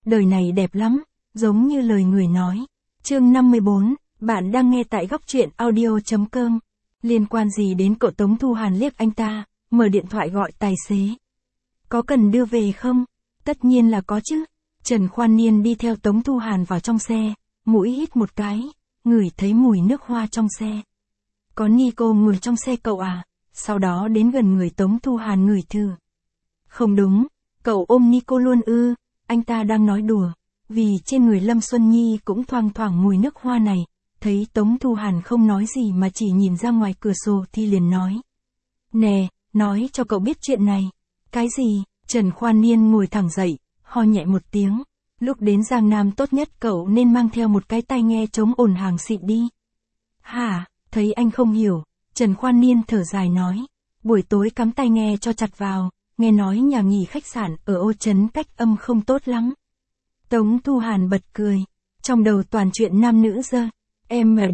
đời này đẹp lắm, giống như lời người nói. Chương 54, bạn đang nghe tại góc truyện audio.com. Liên quan gì đến cậu? Tống Thu Hàn liếc anh ta, mở điện thoại gọi tài xế. Có cần đưa về không? Tất nhiên là có chứ. Trần Khoan Niên đi theo Tống Thu Hàn vào trong xe, mũi hít một cái, ngửi thấy mùi nước hoa trong xe. Có Nico ngồi trong xe cậu à? Sau đó đến gần người Tống Thu Hàn ngửi thử. Không đúng, cậu ôm Nico luôn ư? Anh ta đang nói đùa, vì trên người Lâm Xuân Nhi cũng thoang thoảng mùi nước hoa này. Thấy Tống Thu Hàn không nói gì mà chỉ nhìn ra ngoài cửa sổ thì liền nói. Nè, nói cho cậu biết chuyện này. Cái gì? Trần Khoan Niên ngồi thẳng dậy, ho nhẹ một tiếng. Lúc đến Giang Nam tốt nhất cậu nên mang theo một cái tai nghe chống ồn hàng xịn đi. Hả? Thấy anh không hiểu, Trần Khoan Niên thở dài nói. Buổi tối cắm tai nghe cho chặt vào, nghe nói nhà nghỉ khách sạn ở Ô Trấn cách âm không tốt lắm. Tống Thu Hàn bật cười. Trong đầu toàn chuyện nam nữ dơ. MD.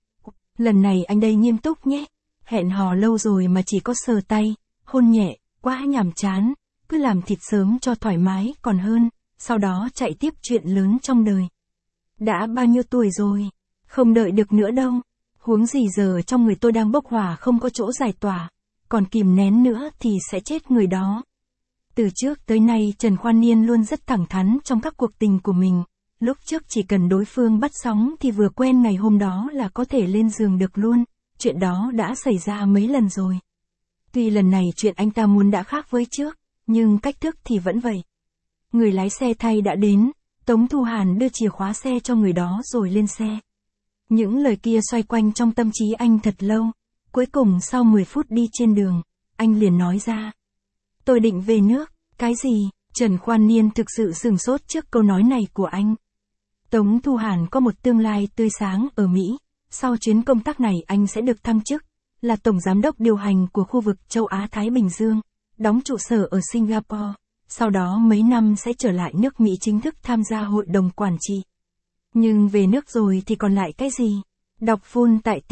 Lần này anh đây nghiêm túc nhé. Hẹn hò lâu rồi mà chỉ có sờ tay, hôn nhẹ, quá nhàm chán. Cứ làm thịt sớm cho thoải mái còn hơn, sau đó chạy tiếp chuyện lớn trong đời. Đã bao nhiêu tuổi rồi? Không đợi được nữa đâu. Huống gì giờ trong người tôi đang bốc hỏa không có chỗ giải tỏa, còn kìm nén nữa thì sẽ chết người đó. Từ trước tới nay Trần Khoan Niên luôn rất thẳng thắn trong các cuộc tình của mình. Lúc trước chỉ cần đối phương bắt sóng thì vừa quen ngày hôm đó là có thể lên giường được luôn. Chuyện đó đã xảy ra mấy lần rồi. Tuy lần này chuyện anh ta muốn đã khác với trước, nhưng cách thức thì vẫn vậy. Người lái xe thay đã đến, Tống Thu Hàn đưa chìa khóa xe cho người đó rồi lên xe. Những lời kia xoay quanh trong tâm trí anh thật lâu. Cuối cùng sau 10 phút đi trên đường, anh liền nói ra. Tôi định về nước. Cái gì? Trần Khoan Niên thực sự sửng sốt trước câu nói này của anh. Tống Thu Hàn có một tương lai tươi sáng ở Mỹ. Sau chuyến công tác này anh sẽ được thăng chức, là Tổng Giám đốc điều hành của khu vực châu Á-Thái Bình Dương, đóng trụ sở ở Singapore. Sau đó mấy năm sẽ trở lại nước Mỹ chính thức tham gia hội đồng quản trị. Nhưng về nước rồi thì còn lại cái gì? Đọc full tại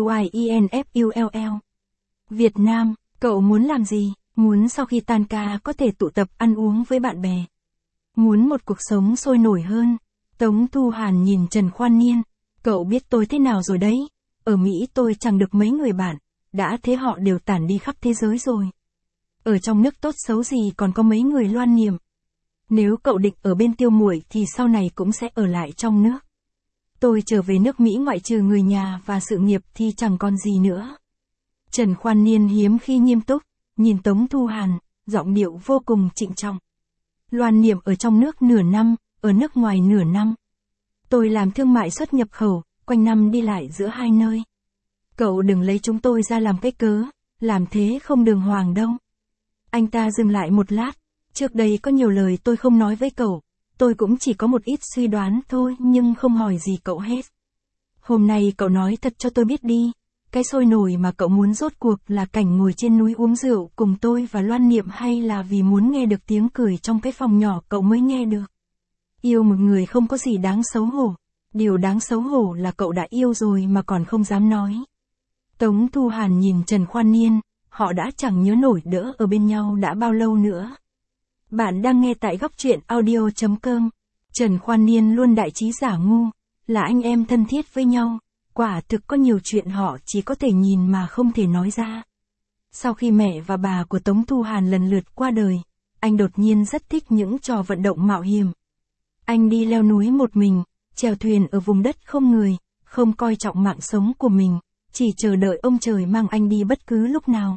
TIUIENFULL. Việt Nam, cậu muốn làm gì? Muốn sau khi tan ca có thể tụ tập ăn uống với bạn bè. Muốn một cuộc sống sôi nổi hơn. Tống Thu Hàn nhìn Trần Khoan Niên. Cậu biết tôi thế nào rồi đấy. Ở Mỹ tôi chẳng được mấy người bạn. Đã thế họ đều tản đi khắp thế giới rồi. Ở trong nước tốt xấu gì còn có mấy người loan niệm. Nếu cậu định ở bên Tiêu Muội thì sau này cũng sẽ ở lại trong nước. Tôi trở về nước Mỹ ngoại trừ người nhà và sự nghiệp thì chẳng còn gì nữa. Trần Khoan Niên hiếm khi nghiêm túc, nhìn Tống Thu Hàn, giọng điệu vô cùng trịnh trọng. Loan niệm ở trong nước nửa năm, ở nước ngoài nửa năm. Tôi làm thương mại xuất nhập khẩu, quanh năm đi lại giữa hai nơi. Cậu đừng lấy chúng tôi ra làm cái cớ, làm thế không đường hoàng đâu. Anh ta dừng lại một lát. Trước đây có nhiều lời tôi không nói với cậu. Tôi cũng chỉ có một ít suy đoán thôi nhưng không hỏi gì cậu hết. Hôm nay cậu nói thật cho tôi biết đi. Cái sôi nổi mà cậu muốn rốt cuộc là cảnh ngồi trên núi uống rượu cùng tôi và Loan Niệm, hay là vì muốn nghe được tiếng cười trong cái phòng nhỏ cậu mới nghe được. Yêu một người không có gì đáng xấu hổ. Điều đáng xấu hổ là cậu đã yêu rồi mà còn không dám nói. Tống Thu Hàn nhìn Trần Khoan Niên. Họ đã chẳng nhớ nổi đỡ ở bên nhau đã bao lâu nữa. Bạn đang nghe tại góc truyện audio.com. Trần Khoan Niên luôn đại trí giả ngu, là anh em thân thiết với nhau. Quả thực có nhiều chuyện họ chỉ có thể nhìn mà không thể nói ra. Sau khi mẹ và bà của Tống Thu Hàn lần lượt qua đời, anh đột nhiên rất thích những trò vận động mạo hiểm. Anh đi leo núi một mình, chèo thuyền ở vùng đất không người, không coi trọng mạng sống của mình, chỉ chờ đợi ông trời mang anh đi bất cứ lúc nào.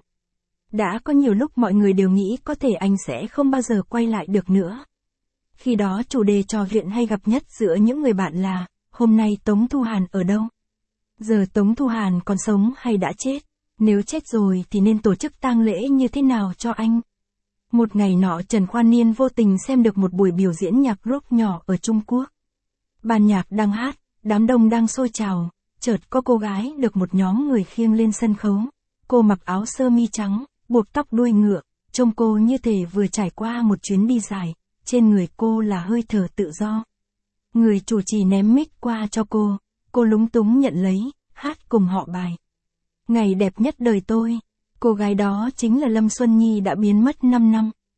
Đã có nhiều lúc mọi người đều nghĩ có thể anh sẽ không bao giờ quay lại được nữa. Khi đó chủ đề trò chuyện hay gặp nhất giữa những người bạn là, hôm nay Tống Thu Hàn ở đâu? Giờ Tống Thu Hàn còn sống hay đã chết? Nếu chết rồi thì nên tổ chức tang lễ như thế nào cho anh? Một ngày nọ Trần Khoan Niên vô tình xem được một buổi biểu diễn nhạc rock nhỏ ở Trung Quốc. Ban nhạc đang hát, đám đông đang sôi trào, chợt có cô gái được một nhóm người khiêng lên sân khấu. Cô mặc áo sơ mi trắng, buộc tóc đuôi ngựa, trông cô như thể vừa trải qua một chuyến đi dài, trên người cô là hơi thở tự do. Người chủ trì ném mic qua cho cô lúng túng nhận lấy, hát cùng họ bài. Ngày đẹp nhất đời tôi, cô gái đó chính là Lâm Xuân Nhi đã biến mất 5 năm.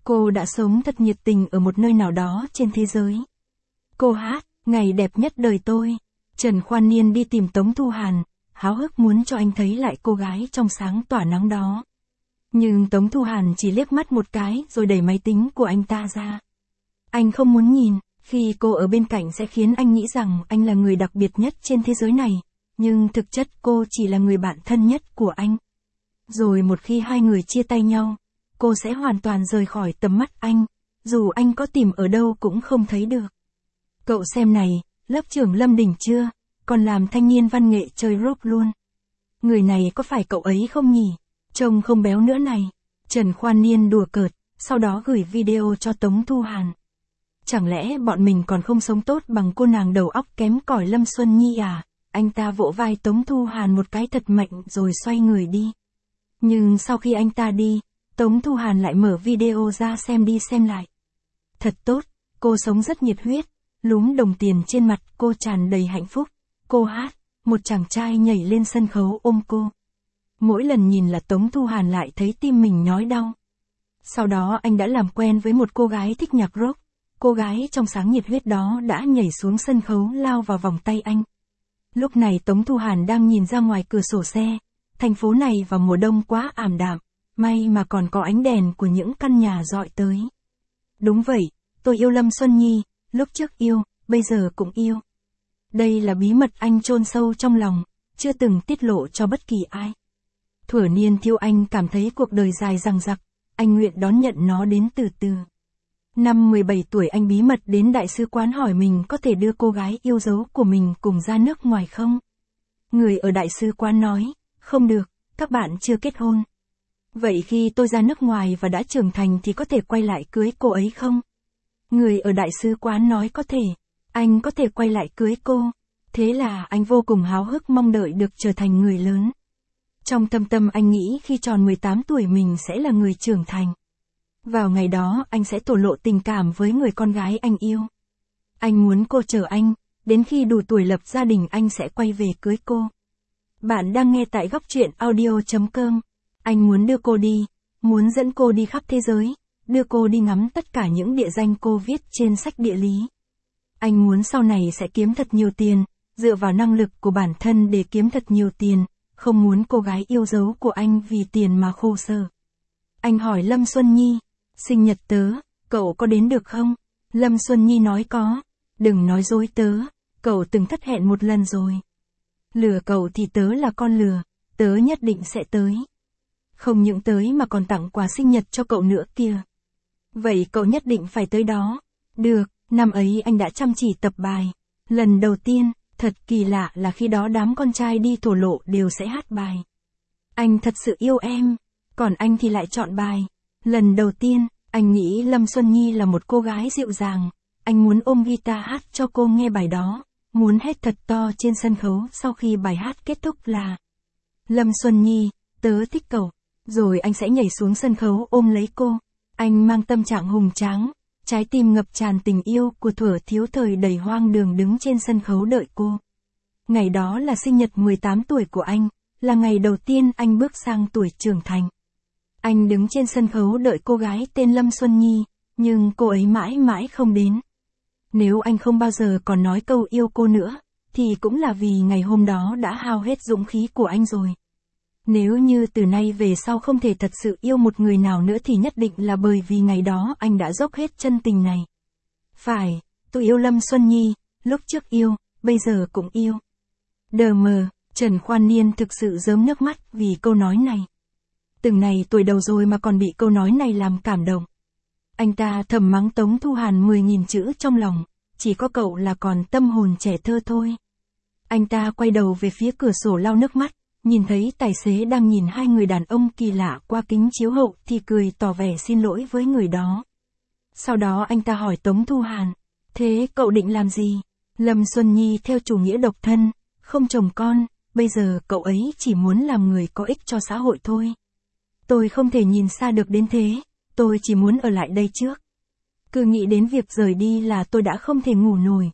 Cô đã sống thật nhiệt tình ở một nơi nào đó trên thế giới. Cô hát, ngày đẹp nhất đời tôi. Trần Khoan Niên đi tìm Tống Thu Hàn, háo hức muốn cho anh thấy lại cô gái trong sáng tỏa nắng đó. Nhưng Tống Thu Hàn chỉ liếc mắt một cái rồi đẩy máy tính của anh ta ra. Anh không muốn nhìn, khi cô ở bên cạnh sẽ khiến anh nghĩ rằng anh là người đặc biệt nhất trên thế giới này, nhưng thực chất cô chỉ là người bạn thân nhất của anh. Rồi một khi hai người chia tay nhau, cô sẽ hoàn toàn rời khỏi tầm mắt anh, dù anh có tìm ở đâu cũng không thấy được. Cậu xem này, lớp trưởng Lâm Đình chưa, còn làm thanh niên văn nghệ chơi rock luôn. Người này có phải cậu ấy không nhỉ? Trông không béo nữa này. Trần Khoan Niên đùa cợt, sau đó gửi video cho Tống Thu Hàn. Chẳng lẽ bọn mình còn không sống tốt bằng cô nàng đầu óc kém cỏi Lâm Xuân Nhi à? Anh ta vỗ vai Tống Thu Hàn một cái thật mạnh rồi xoay người đi. Nhưng sau khi anh ta đi, Tống Thu Hàn lại mở video ra xem đi xem lại. Thật tốt, cô sống rất nhiệt huyết, lúm đồng tiền trên mặt cô tràn đầy hạnh phúc. Cô hát, một chàng trai nhảy lên sân khấu ôm cô. Mỗi lần nhìn là Tống Thu Hàn lại thấy tim mình nhói đau. Sau đó anh đã làm quen với một cô gái thích nhạc rock. Cô gái trong sáng nhiệt huyết đó đã nhảy xuống sân khấu lao vào vòng tay anh. Lúc này Tống Thu Hàn đang nhìn ra ngoài cửa sổ xe. Thành phố này vào mùa đông quá ảm đạm, may mà còn có ánh đèn của những căn nhà dọi tới. Đúng vậy, tôi yêu Lâm Xuân Nhi, lúc trước yêu, bây giờ cũng yêu. Đây là bí mật anh chôn sâu trong lòng, chưa từng tiết lộ cho bất kỳ ai. Thuở niên thiếu anh cảm thấy cuộc đời dài dằng dặc, anh nguyện đón nhận nó đến từ từ. Năm 17 tuổi anh bí mật đến đại sứ quán hỏi mình có thể đưa cô gái yêu dấu của mình cùng ra nước ngoài không? Người ở đại sứ quán nói, không được, các bạn chưa kết hôn. Vậy khi tôi ra nước ngoài và đã trưởng thành thì có thể quay lại cưới cô ấy không? Người ở đại sứ quán nói có thể, anh có thể quay lại cưới cô. Thế là anh vô cùng háo hức mong đợi được trở thành người lớn. Trong thâm tâm anh nghĩ khi tròn 18 tuổi mình sẽ là người trưởng thành. Vào ngày đó anh sẽ thổ lộ tình cảm với người con gái anh yêu. Anh muốn cô chờ anh, đến khi đủ tuổi lập gia đình anh sẽ quay về cưới cô. Bạn đang nghe tại góc truyện audio.com. Anh muốn đưa cô đi, muốn dẫn cô đi khắp thế giới, đưa cô đi ngắm tất cả những địa danh cô viết trên sách địa lý. Anh muốn sau này sẽ kiếm thật nhiều tiền, dựa vào năng lực của bản thân để kiếm thật nhiều tiền, không muốn cô gái yêu dấu của anh vì tiền mà khổ sở. Anh hỏi Lâm Xuân Nhi, sinh nhật tớ, cậu có đến được không? Lâm Xuân Nhi nói có, đừng nói dối tớ, cậu từng thất hẹn một lần rồi. Lừa cậu thì tớ là con lừa, tớ nhất định sẽ tới. Không những tới mà còn tặng quà sinh nhật cho cậu nữa kìa. Vậy cậu nhất định phải tới đó. Được, năm ấy anh đã chăm chỉ tập bài. Lần đầu tiên, thật kỳ lạ là khi đó đám con trai đi thổ lộ đều sẽ hát bài. Anh thật sự yêu em, còn anh thì lại chọn bài. Lần đầu tiên, anh nghĩ Lâm Xuân Nhi là một cô gái dịu dàng. Anh muốn ôm guitar hát cho cô nghe bài đó, muốn hét thật to trên sân khấu sau khi bài hát kết thúc là Lâm Xuân Nhi, tớ thích cậu. Rồi anh sẽ nhảy xuống sân khấu ôm lấy cô. Anh mang tâm trạng hùng tráng, trái tim ngập tràn tình yêu của thuở thiếu thời đầy hoang đường đứng trên sân khấu đợi cô. Ngày đó là sinh nhật 18 tuổi của anh, là ngày đầu tiên anh bước sang tuổi trưởng thành. Anh đứng trên sân khấu đợi cô gái tên Lâm Xuân Nhi, nhưng cô ấy mãi mãi không đến. Nếu anh không bao giờ còn nói câu yêu cô nữa, thì cũng là vì ngày hôm đó đã hao hết dũng khí của anh rồi. Nếu như từ nay về sau không thể thật sự yêu một người nào nữa thì nhất định là bởi vì ngày đó anh đã dốc hết chân tình này. Phải, tôi yêu Lâm Xuân Nhi, lúc trước yêu, bây giờ cũng yêu. Đờ mờ, Trần Khoan Niên thực sự rớm nước mắt vì câu nói này. Từng này tuổi đầu rồi mà còn bị câu nói này làm cảm động. Anh ta thầm mắng Tống Thu Hàn 10.000 chữ trong lòng, chỉ có cậu là còn tâm hồn trẻ thơ thôi. Anh ta quay đầu về phía cửa sổ lau nước mắt, nhìn thấy tài xế đang nhìn hai người đàn ông kỳ lạ qua kính chiếu hậu thì cười tỏ vẻ xin lỗi với người đó. Sau đó anh ta hỏi Tống Thu Hàn, thế cậu định làm gì? Lâm Xuân Nhi theo chủ nghĩa độc thân, không chồng con, bây giờ cậu ấy chỉ muốn làm người có ích cho xã hội thôi. Tôi không thể nhìn xa được đến thế, tôi chỉ muốn ở lại đây trước. Cứ nghĩ đến việc rời đi là tôi đã không thể ngủ nổi.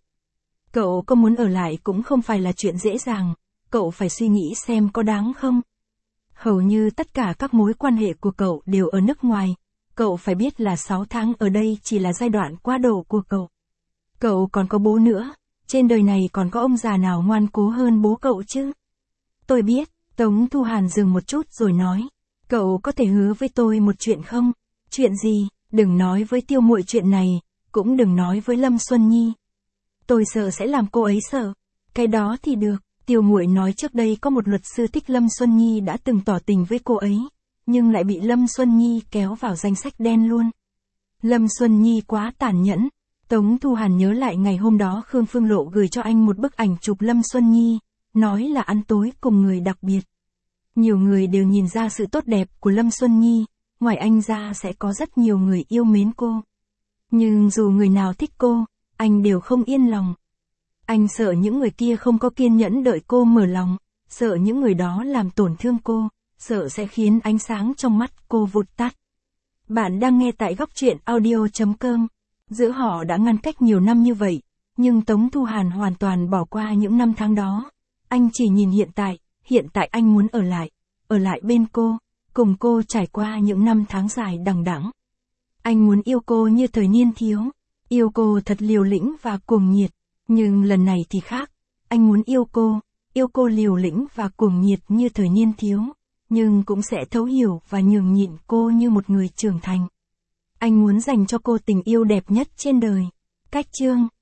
Cậu có muốn ở lại cũng không phải là chuyện dễ dàng, cậu phải suy nghĩ xem có đáng không. Hầu như tất cả các mối quan hệ của cậu đều ở nước ngoài, cậu phải biết là 6 tháng ở đây chỉ là giai đoạn quá độ của cậu. Cậu còn có bố nữa, trên đời này còn có ông già nào ngoan cố hơn bố cậu chứ? Tôi biết, Tống Thu Hàn dừng một chút rồi nói. Cậu có thể hứa với tôi một chuyện không? Chuyện gì? Đừng nói với Tiêu muội chuyện này, cũng đừng nói với Lâm Xuân Nhi. Tôi sợ sẽ làm cô ấy sợ. Cái đó thì được, Tiêu muội nói trước đây có một luật sư thích Lâm Xuân Nhi đã từng tỏ tình với cô ấy, nhưng lại bị Lâm Xuân Nhi kéo vào danh sách đen luôn. Lâm Xuân Nhi quá tàn nhẫn. Tống Thu Hàn nhớ lại ngày hôm đó Khương Phương Lộ gửi cho anh một bức ảnh chụp Lâm Xuân Nhi, nói là ăn tối cùng người đặc biệt. Nhiều người đều nhìn ra sự tốt đẹp của Lâm Xuân Nhi, ngoài anh ra sẽ có rất nhiều người yêu mến cô. Nhưng dù người nào thích cô, anh đều không yên lòng. Anh sợ những người kia không có kiên nhẫn đợi cô mở lòng, sợ những người đó làm tổn thương cô, sợ sẽ khiến ánh sáng trong mắt cô vụt tắt. Bạn đang nghe tại góc truyện audio.com. Giữa họ đã ngăn cách nhiều năm như vậy, nhưng Tống Thu Hàn hoàn toàn bỏ qua những năm tháng đó. Anh chỉ nhìn hiện tại anh muốn ở lại bên cô, cùng cô trải qua những năm tháng dài đằng đẵng. Anh muốn yêu cô như thời niên thiếu, yêu cô thật liều lĩnh và cuồng nhiệt, nhưng lần này thì khác, anh muốn yêu cô liều lĩnh và cuồng nhiệt như thời niên thiếu, nhưng cũng sẽ thấu hiểu và nhường nhịn cô như một người trưởng thành. Anh muốn dành cho cô tình yêu đẹp nhất trên đời. Cách chương